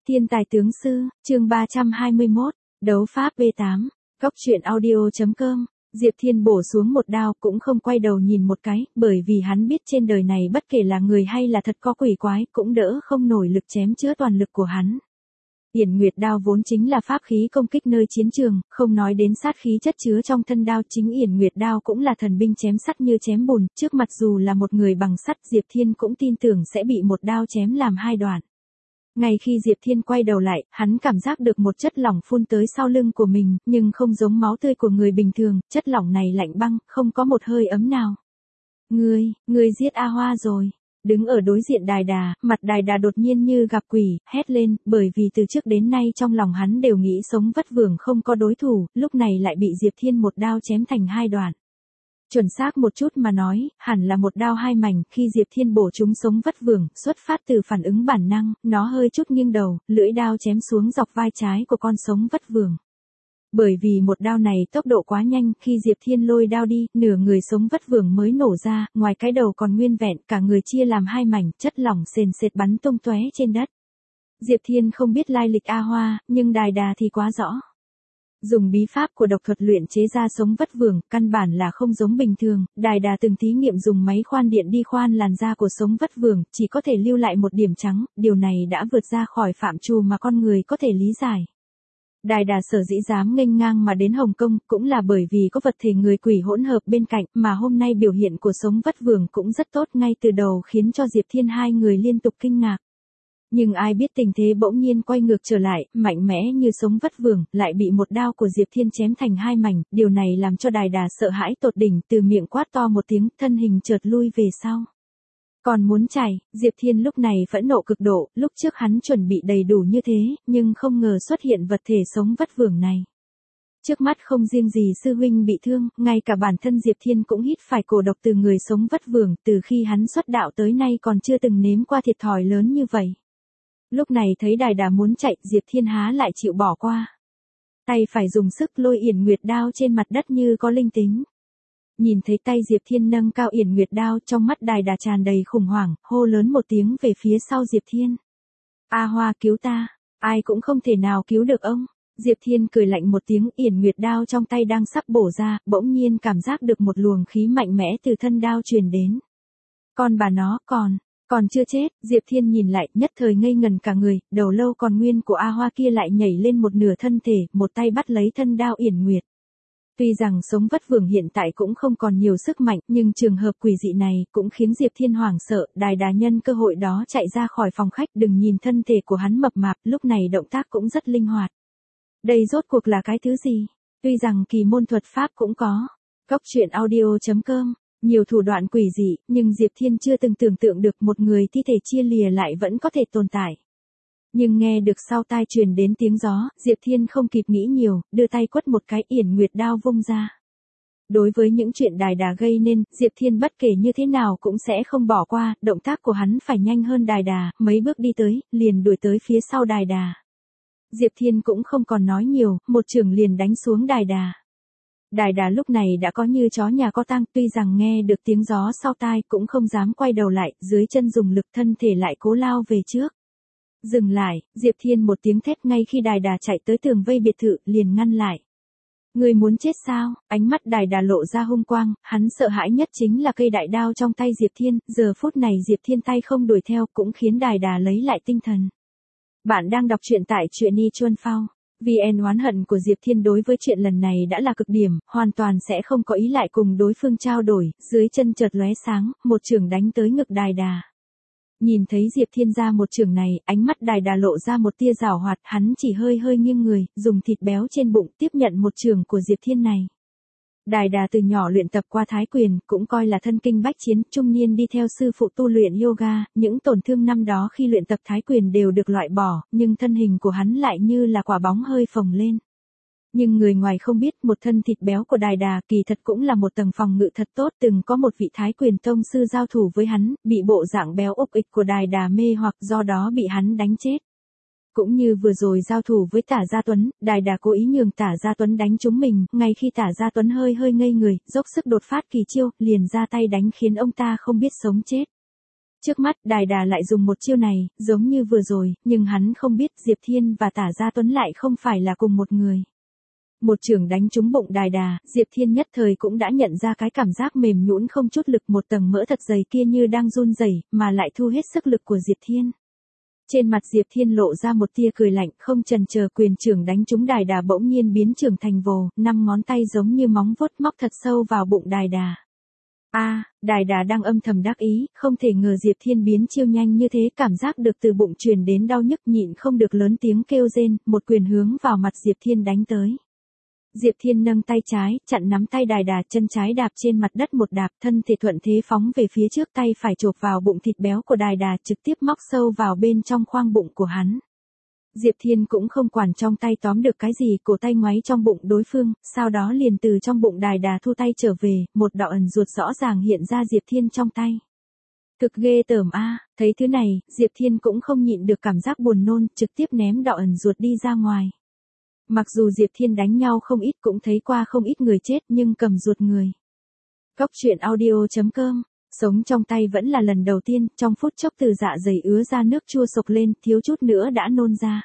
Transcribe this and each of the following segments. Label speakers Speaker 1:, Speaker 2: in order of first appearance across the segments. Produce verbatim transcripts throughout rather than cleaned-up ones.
Speaker 1: Thiên tài tướng sư, chương ba trăm hai mươi mốt, đấu pháp B tám, góc truyện audio.com, Diệp Thiên bổ xuống một đao cũng không quay đầu nhìn một cái, bởi vì hắn biết trên đời này bất kể là người hay là thật có quỷ quái cũng đỡ không nổi lực chém chữa toàn lực của hắn. Yển Nguyệt đao vốn chính là pháp khí công kích nơi chiến trường, không nói đến sát khí chất chứa trong thân đao, chính Yển Nguyệt đao cũng là thần binh chém sắt như chém bùn, trước mặt dù là một người bằng sắt Diệp Thiên cũng tin tưởng sẽ bị một đao chém làm hai đoạn. Ngay khi Diệp Thiên quay đầu lại, hắn cảm giác được một chất lỏng phun tới sau lưng của mình, nhưng không giống máu tươi của người bình thường, chất lỏng này lạnh băng, không có một hơi ấm nào. Ngươi, ngươi giết A Hoa rồi. Đứng ở đối diện Đài Đà, mặt Đài Đà đột nhiên như gặp quỷ, hét lên, bởi vì từ trước đến nay trong lòng hắn đều nghĩ sống vất vưởng không có đối thủ, lúc này lại bị Diệp Thiên một đao chém thành hai đoạn. Chuẩn xác một chút mà nói, hẳn là một đao hai mảnh, khi Diệp Thiên bổ chúng sống vất vưởng, xuất phát từ phản ứng bản năng, nó hơi chút nghiêng đầu, lưỡi đao chém xuống dọc vai trái của con sống vất vưởng. Bởi vì một đao này tốc độ quá nhanh, khi Diệp Thiên lôi đao đi, nửa người sống vất vưởng mới nổ ra, ngoài cái đầu còn nguyên vẹn, cả người chia làm hai mảnh, chất lỏng sền sệt bắn tung tóe trên đất. Diệp Thiên không biết lai lịch A Hoa, nhưng Đài Đà thì quá rõ. Dùng bí pháp của độc thuật luyện chế ra sống vất vưởng, căn bản là không giống bình thường, Đài Đà từng thí nghiệm dùng máy khoan điện đi khoan làn da của sống vất vưởng, chỉ có thể lưu lại một điểm trắng, điều này đã vượt ra khỏi phạm trù mà con người có thể lý giải. Đài Đà sở dĩ dám nghênh ngang mà đến Hồng Kông, cũng là bởi vì có vật thể người quỷ hỗn hợp bên cạnh, mà hôm nay biểu hiện của sống vất vưởng cũng rất tốt ngay từ đầu khiến cho Diệp Thiên hai người liên tục kinh ngạc. Nhưng ai biết tình thế bỗng nhiên quay ngược trở lại, mạnh mẽ như sống vất vưởng, lại bị một đao của Diệp Thiên chém thành hai mảnh, điều này làm cho Đài Đà sợ hãi tột đỉnh, từ miệng quát to một tiếng, thân hình chợt lui về sau. Còn muốn chạy, Diệp Thiên lúc này phẫn nộ cực độ, lúc trước hắn chuẩn bị đầy đủ như thế, nhưng không ngờ xuất hiện vật thể sống vất vưởng này. Trước mắt không riêng gì sư huynh bị thương, ngay cả bản thân Diệp Thiên cũng hít phải cổ độc từ người sống vất vưởng, từ khi hắn xuất đạo tới nay còn chưa từng nếm qua thiệt thòi lớn như vậy. Lúc này thấy Đài Đà muốn chạy, Diệp Thiên há lại chịu bỏ qua. Tay phải dùng sức lôi Yển Nguyệt đao trên mặt đất như có linh tính. Nhìn thấy tay Diệp Thiên nâng cao Yển Nguyệt đao, trong mắt Đài Đà tràn đầy khủng hoảng, hô lớn một tiếng về phía sau Diệp Thiên. A Hoa cứu ta, ai cũng không thể nào cứu được ông. Diệp Thiên cười lạnh một tiếng, Yển Nguyệt đao trong tay đang sắp bổ ra, bỗng nhiên cảm giác được một luồng khí mạnh mẽ từ thân đao truyền đến. Con bà nó, còn... Còn chưa chết, Diệp Thiên nhìn lại, nhất thời ngây ngần cả người, đầu lâu còn nguyên của A Hoa kia lại nhảy lên một nửa thân thể, một tay bắt lấy thân đao Yển Nguyệt. Tuy rằng sống vất vưởng hiện tại cũng không còn nhiều sức mạnh, nhưng trường hợp quỷ dị này cũng khiến Diệp Thiên hoảng sợ, Đài Đà nhân cơ hội đó chạy ra khỏi phòng khách, đừng nhìn thân thể của hắn mập mạp, lúc này động tác cũng rất linh hoạt. Đây rốt cuộc là cái thứ gì? Tuy rằng kỳ môn thuật pháp cũng có. Góc truyện audio.com, nhiều thủ đoạn quỷ dị, nhưng Diệp Thiên chưa từng tưởng tượng được một người thi thể chia lìa lại vẫn có thể tồn tại. Nhưng nghe được sau tai truyền đến tiếng gió, Diệp Thiên không kịp nghĩ nhiều, đưa tay quất một cái, Yển Nguyệt đao vung ra. Đối với những chuyện Đài Đà gây nên, Diệp Thiên bất kể như thế nào cũng sẽ không bỏ qua, động tác của hắn phải nhanh hơn Đài Đà, mấy bước đi tới, liền đuổi tới phía sau Đài Đà. Diệp Thiên cũng không còn nói nhiều, một chưởng liền đánh xuống Đài Đà. Đài Đà lúc này đã có như chó nhà có tang, tuy rằng nghe được tiếng gió sau tai cũng không dám quay đầu lại, dưới chân dùng lực thân thể lại cố lao về trước. Dừng lại, Diệp Thiên một tiếng thét, ngay khi Đài Đà chạy tới tường vây biệt thự, liền ngăn lại. Người muốn chết sao? Ánh mắt Đài Đà lộ ra hung quang, hắn sợ hãi nhất chính là cây đại đao trong tay Diệp Thiên, giờ phút này Diệp Thiên tay không đuổi theo cũng khiến Đài Đà lấy lại tinh thần. Bạn đang đọc truyện tại truyện i chuan phao. vê en oán hận của Diệp Thiên đối với chuyện lần này đã là cực điểm, hoàn toàn sẽ không có ý lại cùng đối phương trao đổi, dưới chân chợt lóe sáng, một chưởng đánh tới ngực Đài Đà. Nhìn thấy Diệp Thiên ra một chưởng này, ánh mắt Đài Đà lộ ra một tia giảo hoạt, hắn chỉ hơi hơi nghiêng người, dùng thịt béo trên bụng tiếp nhận một chưởng của Diệp Thiên này. Đài Đà từ nhỏ luyện tập qua thái quyền, cũng coi là thân kinh bách chiến, trung niên đi theo sư phụ tu luyện yoga, những tổn thương năm đó khi luyện tập thái quyền đều được loại bỏ, nhưng thân hình của hắn lại như là quả bóng hơi phồng lên. Nhưng người ngoài không biết, một thân thịt béo của Đài Đà kỳ thật cũng là một tầng phòng ngự thật tốt, từng có một vị thái quyền tông sư giao thủ với hắn, bị bộ dạng béo ục ịch của Đài Đà mê hoặc, do đó bị hắn đánh chết. Cũng như vừa rồi giao thủ với Tả Gia Tuấn, Đài Đà cố ý nhường Tả Gia Tuấn đánh trúng mình, ngay khi Tả Gia Tuấn hơi hơi ngây người, dốc sức đột phát kỳ chiêu, liền ra tay đánh khiến ông ta không biết sống chết. Trước mắt Đài Đà lại dùng một chiêu này, giống như vừa rồi, nhưng hắn không biết Diệp Thiên và Tả Gia Tuấn lại không phải là cùng một người. Một chưởng đánh trúng bụng Đài Đà, Diệp Thiên nhất thời cũng đã nhận ra cái cảm giác mềm nhũn không chút lực, một tầng mỡ thật dày kia như đang run rẩy, mà lại thu hết sức lực của Diệp Thiên. Trên mặt Diệp Thiên lộ ra một tia cười lạnh, không chần chờ quyền chưởng đánh trúng Đài Đà bỗng nhiên biến trưởng thành vồ, năm ngón tay giống như móng vuốt móc thật sâu vào bụng Đài Đà. A, à, Đài Đà đang âm thầm đắc ý, không thể ngờ Diệp Thiên biến chiêu nhanh như thế, cảm giác được từ bụng truyền đến đau nhức, nhịn không được lớn tiếng kêu rên, một quyền hướng vào mặt Diệp Thiên đánh tới. Diệp Thiên nâng tay trái, chặn nắm tay Đài Đà, chân trái đạp trên mặt đất một đạp, thân thể thuận thế phóng về phía trước, tay phải chộp vào bụng thịt béo của Đài Đà, trực tiếp móc sâu vào bên trong khoang bụng của hắn. Diệp Thiên cũng không quản trong tay tóm được cái gì, cổ tay ngoáy trong bụng đối phương, sau đó liền từ trong bụng Đài Đà thu tay trở về, một đạo ẩn ruột rõ ràng hiện ra Diệp Thiên trong tay. Cực ghê tởm a, à, thấy thứ này, Diệp Thiên cũng không nhịn được cảm giác buồn nôn, trực tiếp ném đạo ẩn ruột đi ra ngoài. Mặc dù Diệp Thiên đánh nhau không ít, cũng thấy qua không ít người chết, nhưng cầm ruột người. Cóc truyện audio chấm com, sống trong tay vẫn là lần đầu tiên, trong phút chốc từ dạ dày ứa ra nước chua sộc lên, thiếu chút nữa đã nôn ra.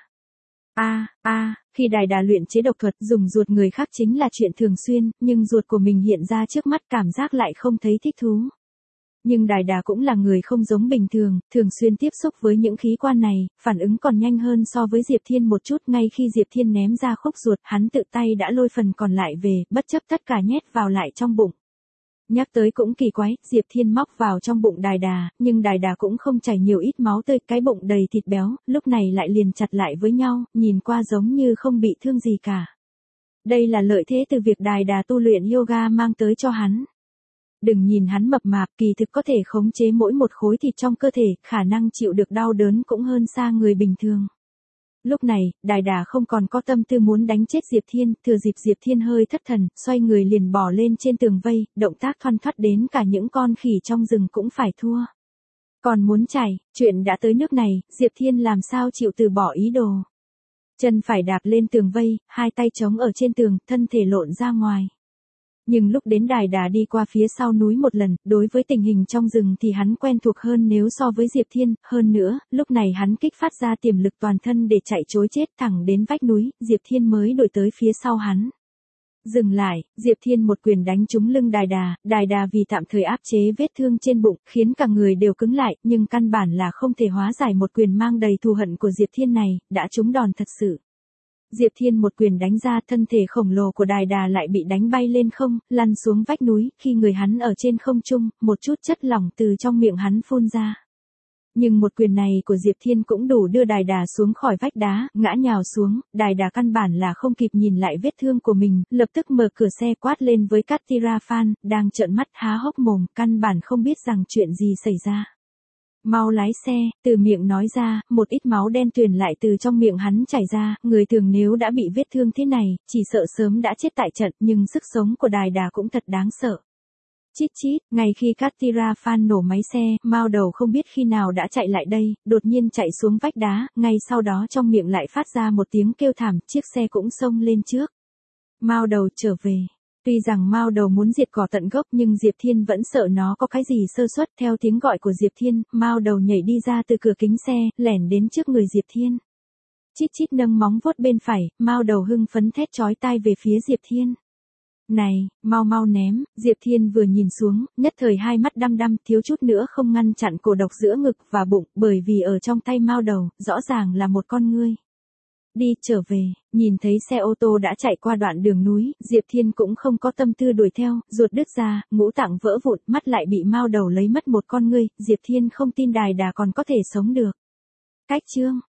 Speaker 1: A, a, khi Đài Đà luyện chế độc thuật dùng ruột người khác chính là chuyện thường xuyên, nhưng ruột của mình hiện ra trước mắt cảm giác lại không thấy thích thú. Nhưng Đài Đà cũng là người không giống bình thường, thường xuyên tiếp xúc với những khí quan này, phản ứng còn nhanh hơn so với Diệp Thiên một chút. Ngay khi Diệp Thiên ném ra khúc ruột, hắn tự tay đã lôi phần còn lại về, bất chấp tất cả nhét vào lại trong bụng. Nhắc tới cũng kỳ quái, Diệp Thiên móc vào trong bụng Đài Đà, nhưng Đài Đà cũng không chảy nhiều ít máu tươi, cái bụng đầy thịt béo, lúc này lại liền chặt lại với nhau, nhìn qua giống như không bị thương gì cả. Đây là lợi thế từ việc Đài Đà tu luyện yoga mang tới cho hắn. Đừng nhìn hắn mập mạp, kỳ thực có thể khống chế mỗi một khối thịt trong cơ thể, khả năng chịu được đau đớn cũng hơn xa người bình thường. Lúc này, Đài Đà không còn có tâm tư muốn đánh chết Diệp Thiên, thừa dịp Diệp Thiên hơi thất thần, xoay người liền bò lên trên tường vây, động tác thoăn thoắt đến cả những con khỉ trong rừng cũng phải thua. Còn muốn chạy, chuyện đã tới nước này, Diệp Thiên làm sao chịu từ bỏ ý đồ. Chân phải đạp lên tường vây, hai tay chống ở trên tường, thân thể lộn ra ngoài. Nhưng lúc đến Đài Đà đi qua phía sau núi một lần, đối với tình hình trong rừng thì hắn quen thuộc hơn nếu so với Diệp Thiên, hơn nữa, lúc này hắn kích phát ra tiềm lực toàn thân để chạy trối chết thẳng đến vách núi, Diệp Thiên mới đuổi tới phía sau hắn. Dừng lại, Diệp Thiên một quyền đánh trúng lưng Đài Đà, Đài Đà vì tạm thời áp chế vết thương trên bụng, khiến cả người đều cứng lại, nhưng căn bản là không thể hóa giải một quyền mang đầy thù hận của Diệp Thiên này, đã trúng đòn thật sự. Diệp Thiên một quyền đánh ra, thân thể khổng lồ của Đài Đà lại bị đánh bay lên không, lăn xuống vách núi, khi người hắn ở trên không trung, một chút chất lỏng từ trong miệng hắn phun ra. Nhưng một quyền này của Diệp Thiên cũng đủ đưa Đài Đà xuống khỏi vách đá, ngã nhào xuống, Đài Đà căn bản là không kịp nhìn lại vết thương của mình, lập tức mở cửa xe quát lên với Katira Phan, đang trợn mắt há hốc mồm, căn bản không biết rằng chuyện gì xảy ra. Mau lái xe, từ miệng nói ra, một ít máu đen tuyền lại từ trong miệng hắn chảy ra, người thường nếu đã bị vết thương thế này, chỉ sợ sớm đã chết tại trận, nhưng sức sống của Đài Đà cũng thật đáng sợ. Chít chít, ngay khi Katira Phan nổ máy xe, Mao Đầu không biết khi nào đã chạy lại đây, đột nhiên chạy xuống vách đá, ngay sau đó trong miệng lại phát ra một tiếng kêu thảm, chiếc xe cũng xông lên trước. Mao Đầu trở về. Tuy rằng Mao Đầu muốn diệt cỏ tận gốc nhưng Diệp Thiên vẫn sợ nó có cái gì sơ suất, theo tiếng gọi của Diệp Thiên, Mao Đầu nhảy đi ra từ cửa kính xe, lẻn đến trước người Diệp Thiên. Chít chít nâng móng vuốt bên phải, Mao Đầu hưng phấn thét chói tai về phía Diệp Thiên. Này, mau mau ném, Diệp Thiên vừa nhìn xuống, nhất thời hai mắt đăm đăm, thiếu chút nữa không ngăn chặn cổ độc giữa ngực và bụng, bởi vì ở trong tay Mao Đầu, rõ ràng là một con ngươi. Đi trở về, nhìn thấy xe ô tô đã chạy qua đoạn đường núi, Diệp Thiên cũng không có tâm tư đuổi theo, ruột đứt ra, ngũ tạng vỡ vụn, mắt lại bị Mao Đầu lấy mất một con ngươi, Diệp Thiên không tin Đài Đà còn có thể sống được. Cách chương